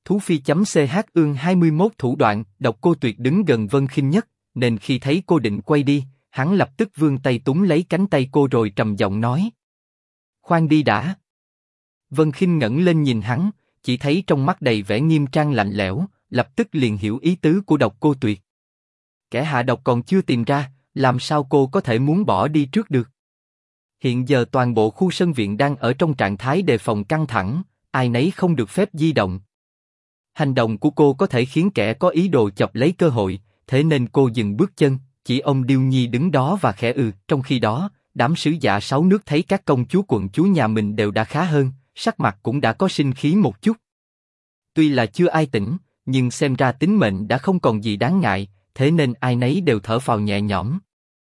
Thú Phi.ch ương 21 thủ đoạn. Độc Cô Tuyệt đứng gần Vân Khinh nhất, nên khi thấy cô định quay đi, hắn lập tức vươn tay túm lấy cánh tay cô rồi trầm giọng nói: khoan đi đã. Vân Khinh ngẩng lên nhìn hắn, chỉ thấy trong mắt đầy vẻ nghiêm trang lạnh lẽo, lập tức liền hiểu ý tứ của Độc Cô Tuyệt. Kẻ hạ độc còn chưa tìm ra, làm sao cô có thể muốn bỏ đi trước được? Hiện giờ toàn bộ khu sân viện đang ở trong trạng thái đề phòng căng thẳng, ai nấy không được phép di động. Hành động của cô có thể khiến kẻ có ý đồ chọc lấy cơ hội, thế nên cô dừng bước chân, chỉ ông Điêu Nhi đứng đó và khẽ ừ. Trong khi đó, đám sứ giả 6 nước thấy các công chúa quận chúa nhà mình đều đã khá hơn, sắc mặt cũng đã có sinh khí một chút. Tuy là chưa ai tỉnh, nhưng xem ra tính mệnh đã không còn gì đáng ngại, thế nên ai nấy đều thở phào nhẹ nhõm.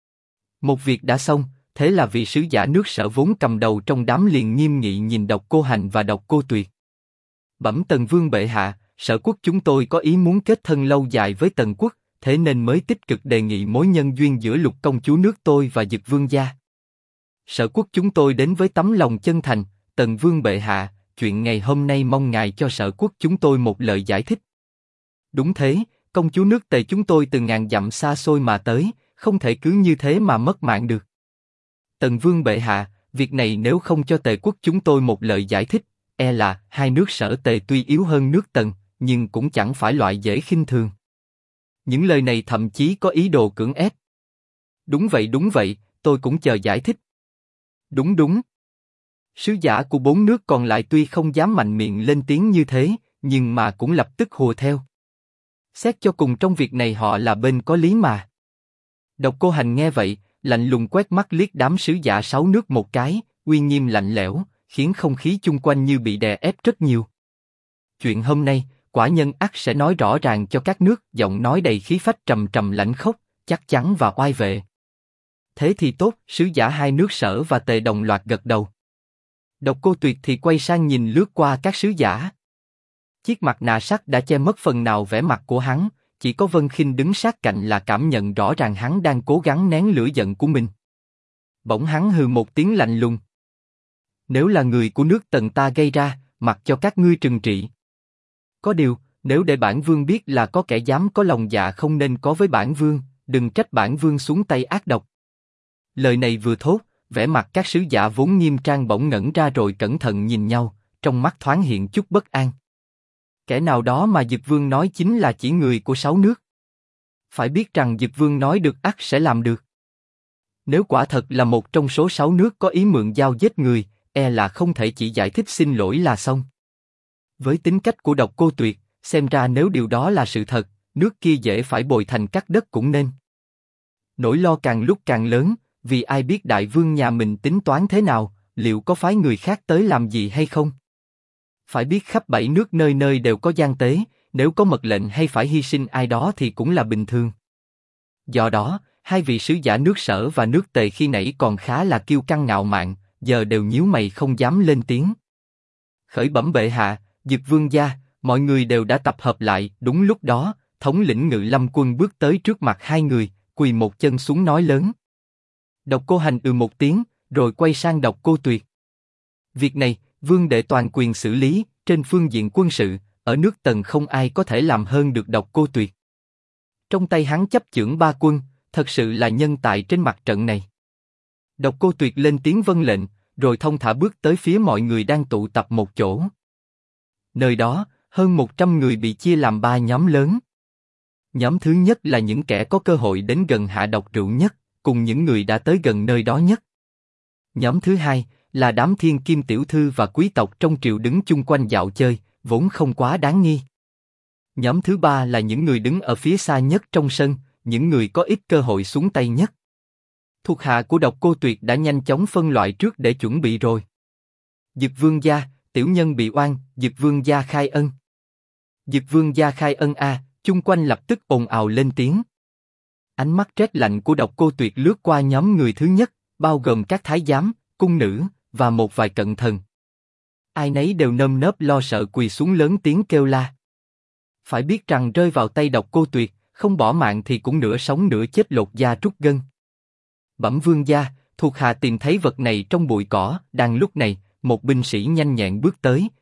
Một việc đã xong, thế là vị sứ giả nước Sở vốn cầm đầu trong đám liền nghiêm nghị nhìn Độc Cô Hành và Độc Cô Tuyệt. Bẩm Tần Vương bệ hạ, Sở quốc chúng tôi có ý muốn kết thân lâu dài với Tần quốc, thế nên mới tích cực đề nghị mối nhân duyên giữa Lục công chúa nước tôi và Dực Vương gia. Sở quốc chúng tôi đến với tấm lòng chân thành, Tần Vương bệ hạ, chuyện ngày hôm nay mong ngài cho Sở quốc chúng tôi một lời giải thích. Đúng thế, công chúa nước Tề chúng tôi từ ngàn dặm xa xôi mà tới, không thể cứ như thế mà mất mạng được. Tần Vương bệ hạ, việc này nếu không cho Tề quốc chúng tôi một lời giải thích, e là hai nước Sở Tề tuy yếu hơn nước Tần, nhưng cũng chẳng phải loại dễ khinh thường. Những lời này thậm chí có ý đồ cưỡng ép. Đúng vậy, tôi cũng chờ giải thích. Đúng. Sứ giả của 4 nước còn lại tuy không dám mạnh miệng lên tiếng như thế, nhưng mà cũng lập tức hùa theo. Xét cho cùng trong việc này họ là bên có lý mà. Độc Cô Hành nghe vậy, lạnh lùng quét mắt liếc đám sứ giả 6 nước một cái, uy nghiêm lạnh lẽo, khiến không khí chung quanh như bị đè ép rất nhiều. Chuyện hôm nay, quả nhân ắt sẽ nói rõ ràng cho các nước. Giọng nói đầy khí phách trầm trầm lãnh khốc, chắc chắn và oai vệ. Thế thì tốt, sứ giả hai nước Sở và Tề đồng loạt gật đầu. Độc Cô Tuyệt thì quay sang nhìn lướt qua các sứ giả. Chiếc mặt nạ sắt đã che mất phần nào vẻ mặt của hắn, chỉ có Vân Khinh đứng sát cạnh là cảm nhận rõ ràng hắn đang cố gắng nén lửa giận của mình. Bỗng hắn hừ một tiếng lạnh lùng. Nếu là người của nước Tần ta gây ra, mặc cho các ngươi trừng trị. Có điều, nếu để bản vương biết là có kẻ dám có lòng dạ không nên có với bản vương, đừng trách bản vương xuống tay ác độc. Lời này vừa thốt, vẻ mặt các sứ giả vốn nghiêm trang bỗng ngẩn ra rồi cẩn thận nhìn nhau, trong mắt thoáng hiện chút bất an. Kẻ nào đó mà Dực Vương nói chính là chỉ người của 6 nước. Phải biết rằng Dực Vương nói được ắt sẽ làm được. Nếu quả thật là một trong số 6 nước có ý mượn dao giết người, e là không thể chỉ giải thích xin lỗi là xong. Với tính cách của Độc Cô Tuyệt, xem ra nếu điều đó là sự thật, nước kia dễ phải bồi thành cắt đất cũng nên. Nỗi lo càng lúc càng lớn, vì ai biết đại vương nhà mình tính toán thế nào, liệu có phái người khác tới làm gì hay không? Phải biết khắp 7 nước nơi nơi đều có gian tế, nếu có mật lệnh hay phải hy sinh ai đó thì cũng là bình thường. Do đó, hai vị sứ giả nước Sở và nước Tề khi nãy còn khá là kiêu căng ngạo mạn, giờ đều nhíu mày không dám lên tiếng. Khởi bẩm bệ hạ, Dực Vương gia, mọi người đều đã tập hợp lại. Đúng lúc đó, thống lĩnh Ngự Lâm quân bước tới trước mặt hai người, quỳ một chân xuống nói lớn. Độc Cô Hành một tiếng, rồi quay sang Độc Cô Tuyệt. Việc này, vương đệ toàn quyền xử lý. Trên phương diện quân sự, ở nước Tần không ai có thể làm hơn được Độc Cô Tuyệt. Trong tay hắn chấp chưởng 3 quân, thật sự là nhân tài trên mặt trận này. Độc Cô Tuyệt lên tiếng vâng lệnh, rồi thông thả bước tới phía mọi người đang tụ tập một chỗ. Nơi đó, hơn 100 người bị chia làm 3 nhóm lớn. Nhóm thứ nhất là những kẻ có cơ hội đến gần hạ độc rượu nhất, cùng những người đã tới gần nơi đó nhất. Nhóm thứ hai là đám thiên kim tiểu thư và quý tộc trong triều đứng chung quanh dạo chơi, vốn không quá đáng nghi. Nhóm thứ ba là những người đứng ở phía xa nhất trong sân, những người có ít cơ hội xuống tay nhất. Thuộc hạ của Độc Cô Tuyệt đã nhanh chóng phân loại trước để chuẩn bị rồi. Dực Vương gia, tiểu nhân bị oan, Dực Vương gia khai ân. Dực Vương gia khai ân a, chung quanh lập tức ồn ào lên tiếng. Ánh mắt rét lạnh của Độc Cô Tuyệt lướt qua nhóm người thứ nhất, bao gồm các thái giám, cung nữ và một vài cận thần. Ai nấy đều nơm nớp lo sợ quỳ xuống lớn tiếng kêu la. Phải biết rằng rơi vào tay Độc Cô Tuyệt, không bỏ mạng thì cũng nửa sống nửa chết lột da trút gân. Bẩm vương gia, thuộc hạ tìm thấy vật này trong bụi cỏ. Đang lúc này, một binh sĩ nhanh nhẹn bước tới,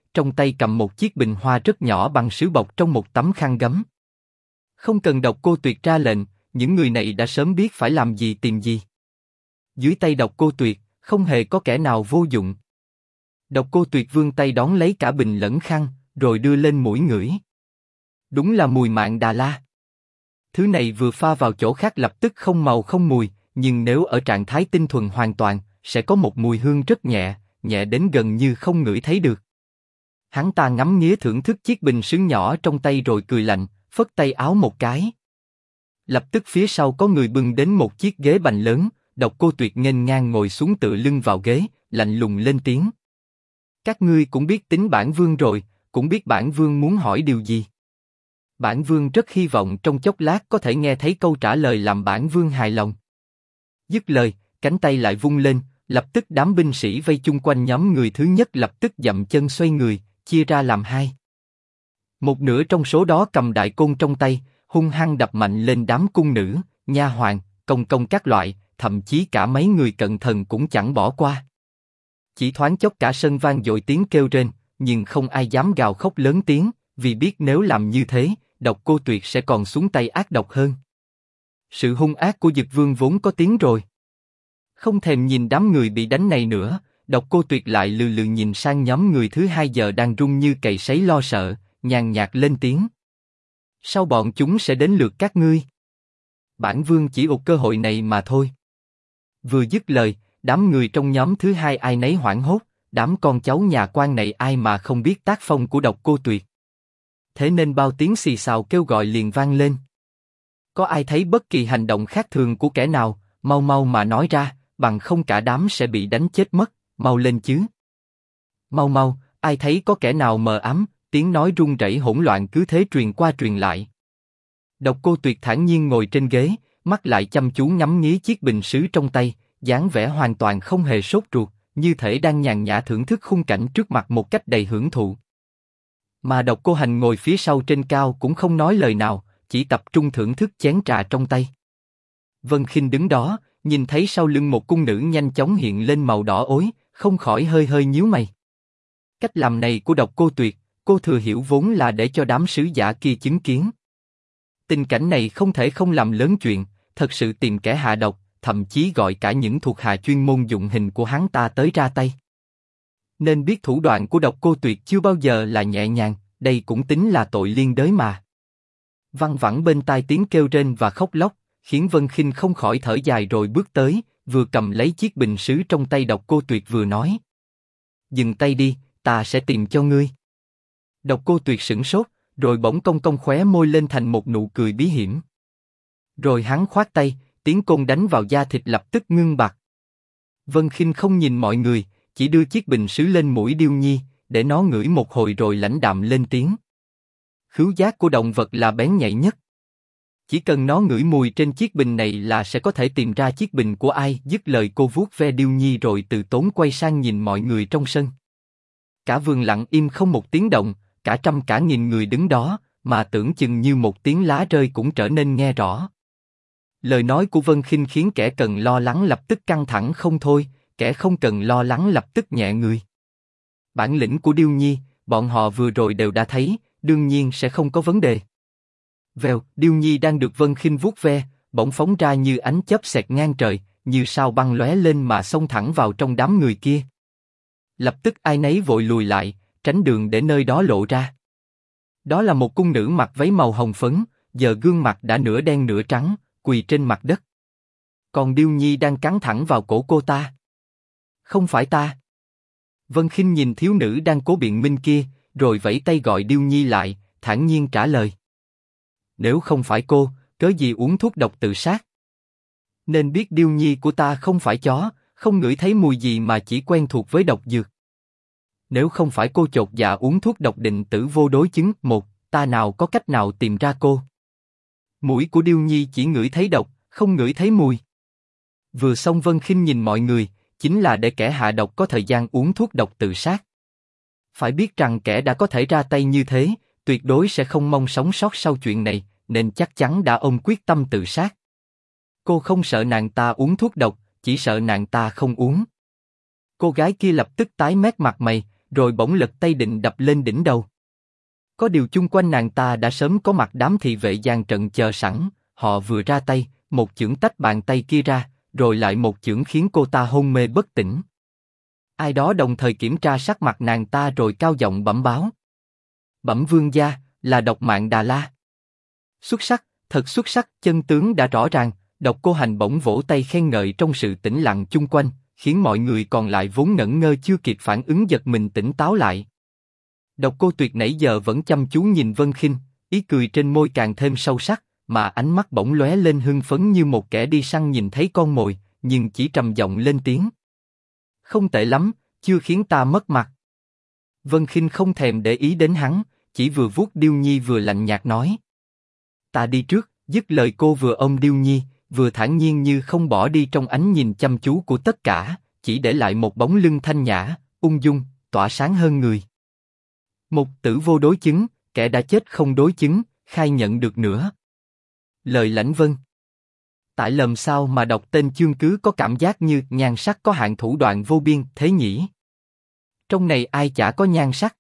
trong tay cầm một chiếc bình hoa rất nhỏ bằng sứ bọc trong một tấm khăn gấm. Không cần Độc Cô Tuyệt ra lệnh, những người này đã sớm biết phải làm gì tìm gì. Dưới tay Độc Cô Tuyệt, không hề có kẻ nào vô dụng. Độc Cô Tuyệt vươn tay đón lấy cả bình lẫn khăn, rồi đưa lên mũi ngửi. Đúng là mùi Mạn Đà La. Thứ này vừa pha vào chỗ khác lập tức không màu không mùi, nhưng nếu ở trạng thái tinh thuần hoàn toàn, sẽ có một mùi hương rất nhẹ, nhẹ đến gần như không ngửi thấy được. Hắn ta ngắm nghía thưởng thức chiếc bình sứ nhỏ trong tay rồi cười lạnh, phất tay áo một cái. Lập tức phía sau có người bưng đến một chiếc ghế bành lớn, Độc Cô Tuyệt nghênh ngang ngồi xuống tựa lưng vào ghế, lạnh lùng lên tiếng. Các ngươi cũng biết tính bản vương rồi, cũng biết bản vương muốn hỏi điều gì. Bản vương rất hy vọng trong chốc lát có thể nghe thấy câu trả lời làm bản vương hài lòng. Dứt lời, cánh tay lại vung lên, lập tức đám binh sĩ vây chung quanh nhóm người thứ nhất lập tức dậm chân xoay người, chia ra làm hai. Một nửa trong số đó cầm đại côn trong tay, hung hăng đập mạnh lên đám cung nữ, nha hoàn, công công các loại, thậm chí cả mấy người cận thần cũng chẳng bỏ qua. Chỉ thoáng chốc cả sân vang dội tiếng kêu rên, nhưng không ai dám gào khóc lớn tiếng, vì biết nếu làm như thế, Độc Cô Tuyệt sẽ còn xuống tay ác độc hơn. Sự hung ác của Dực Vương vốn có tiếng rồi. Không thèm nhìn đám người bị đánh này nữa, Độc Cô Tuyệt lại lừ lừ nhìn sang nhóm người thứ hai giờ đang run như cầy sấy lo sợ, nhàn nhạt lên tiếng. Sau bọn chúng sẽ đến lượt các ngươi. Bản vương chỉ ục cơ hội này mà thôi. Vừa dứt lời, đám người trong nhóm thứ hai ai nấy hoảng hốt, đám con cháu nhà quan này ai mà không biết tác phong của Độc Cô Tuyệt. Thế nên bao tiếng xì xào kêu gọi liền vang lên. Có ai thấy bất kỳ hành động khác thường của kẻ nào, mau mau mà nói ra, bằng không cả đám sẽ bị đánh chết mất, mau lên chứ. Mau mau, ai thấy có kẻ nào mờ ám, tiếng nói run rẩy hỗn loạn cứ thế truyền qua truyền lại. Độc Cô Tuyệt thản nhiên ngồi trên ghế, mắt lại chăm chú ngắm nghía chiếc bình sứ trong tay, dáng vẻ hoàn toàn không hề sốt ruột, như thể đang nhàn nhã thưởng thức khung cảnh trước mặt một cách đầy hưởng thụ. Mà Độc Cô Hành ngồi phía sau trên cao cũng không nói lời nào, chỉ tập trung thưởng thức chén trà trong tay. Vân Khinh đứng đó, nhìn thấy sau lưng một cung nữ nhanh chóng hiện lên màu đỏ ối, không khỏi hơi hơi nhíu mày. Cách làm này của Độc Cô Tuyệt, cô thừa hiểu vốn là để cho đám sứ giả kia chứng kiến. Tình cảnh này không thể không làm lớn chuyện, thật sự tìm kẻ hạ độc, thậm chí gọi cả những thuộc hạ chuyên môn dụng hình của hắn ta tới ra tay. Nên biết thủ đoạn của Độc Cô Tuyệt chưa bao giờ là nhẹ nhàng, đây cũng tính là tội liên đới mà. Văng vẳng bên tai tiếng kêu rên và khóc lóc, khiến Vân Khinh không khỏi thở dài rồi bước tới, vừa cầm lấy chiếc bình sứ trong tay Độc Cô Tuyệt vừa nói. Dừng tay đi, ta sẽ tìm cho ngươi. Độc Cô Tuyệt sửng sốt, rồi bỗng cong cong khóe môi lên thành một nụ cười bí hiểm. Rồi hắn khoát tay, tiếng côn đánh vào da thịt lập tức ngưng bặt. Vân Khinh không nhìn mọi người, chỉ đưa chiếc bình sứ lên mũi Điêu Nhi, để nó ngửi một hồi rồi lãnh đạm lên tiếng. Khứu giác của động vật là bén nhạy nhất. Chỉ cần nó ngửi mùi trên chiếc bình này là sẽ có thể tìm ra chiếc bình của ai. Dứt lời cô vuốt ve Điêu Nhi rồi từ tốn quay sang nhìn mọi người trong sân. Cả vườn lặng im không một tiếng động, cả trăm cả nghìn người đứng đó, mà tưởng chừng như một tiếng lá rơi cũng trở nên nghe rõ. Lời nói của Vân Khinh khiến kẻ cần lo lắng lập tức căng thẳng không thôi, kẻ không cần lo lắng lập tức nhẹ người. Bản lĩnh của Điêu Nhi, bọn họ vừa rồi đều đã thấy, đương nhiên sẽ không có vấn đề. Vèo, Điêu Nhi đang được Vân Khinh vuốt ve, bỗng phóng ra như ánh chớp xẹt ngang trời, như sao băng lóe lên mà xông thẳng vào trong đám người kia. Lập tức ai nấy vội lùi lại, tránh đường để nơi đó lộ ra. Đó là một cung nữ mặc váy màu hồng phấn, giờ gương mặt đã nửa đen nửa trắng, quỳ trên mặt đất. Còn Điêu Nhi đang cắn thẳng vào cổ cô ta. Không phải ta. Vân Khinh nhìn thiếu nữ đang cố biện minh kia, rồi vẫy tay gọi Điêu Nhi lại, thản nhiên trả lời. Nếu không phải cô, cớ gì uống thuốc độc tự sát? Nên biết Điêu Nhi của ta không phải chó, không ngửi thấy mùi gì mà chỉ quen thuộc với độc dược. Nếu không phải cô chột dạ uống thuốc độc định tử vô đối chứng, một, ta nào có cách nào tìm ra cô? Mũi của Điêu Nhi chỉ ngửi thấy độc, không ngửi thấy mùi. Vừa xong Vân Khinh nhìn mọi người, chính là để kẻ hạ độc có thời gian uống thuốc độc tự sát. Phải biết rằng kẻ đã có thể ra tay như thế, tuyệt đối sẽ không mong sống sót sau chuyện này, nên chắc chắn đã ôm quyết tâm tự sát. Cô không sợ nàng ta uống thuốc độc, chỉ sợ nàng ta không uống. Cô gái kia lập tức tái mét mặt mày, rồi bỗng lật tay định đập lên đỉnh đầu. Có điều chung quanh nàng ta đã sớm có mặt đám thị vệ dàn trận chờ sẵn, họ vừa ra tay, một chưởng tách bàn tay kia ra, rồi lại một chưởng khiến cô ta hôn mê bất tỉnh. Ai đó đồng thời kiểm tra sắc mặt nàng ta rồi cao giọng bẩm báo. Bẩm vương gia, là Độc Mạng Đà La. Xuất sắc, thật xuất sắc, chân tướng đã rõ ràng. Độc Cô Hành bỗng vỗ tay khen ngợi trong sự tĩnh lặng chung quanh, khiến mọi người còn lại vốn ngẩn ngơ chưa kịp phản ứng giật mình tỉnh táo lại. Độc Cô Tuyệt nãy giờ vẫn chăm chú nhìn Vân Khinh, ý cười trên môi càng thêm sâu sắc, mà ánh mắt bỗng lóe lên hưng phấn như một kẻ đi săn nhìn thấy con mồi, nhưng chỉ trầm giọng lên tiếng. Không tệ lắm, chưa khiến ta mất mặt. Vân Khinh không thèm để ý đến hắn, chỉ vừa vuốt Điêu Nhi vừa lạnh nhạt nói. Ta đi trước, dứt lời cô vừa ôm Điêu Nhi, vừa thản nhiên như không bỏ đi trong ánh nhìn chăm chú của tất cả, chỉ để lại một bóng lưng thanh nhã, ung dung, tỏa sáng hơn người. Một tử vô đối chứng, kẻ đã chết không đối chứng, khai nhận được nữa. Lời Lãnh Vân. Tại lầm sao mà đọc tên chương cứ có cảm giác như nhan sắc có hạn thủ đoạn vô biên thế nhỉ? Trong này ai chả có nhan sắc.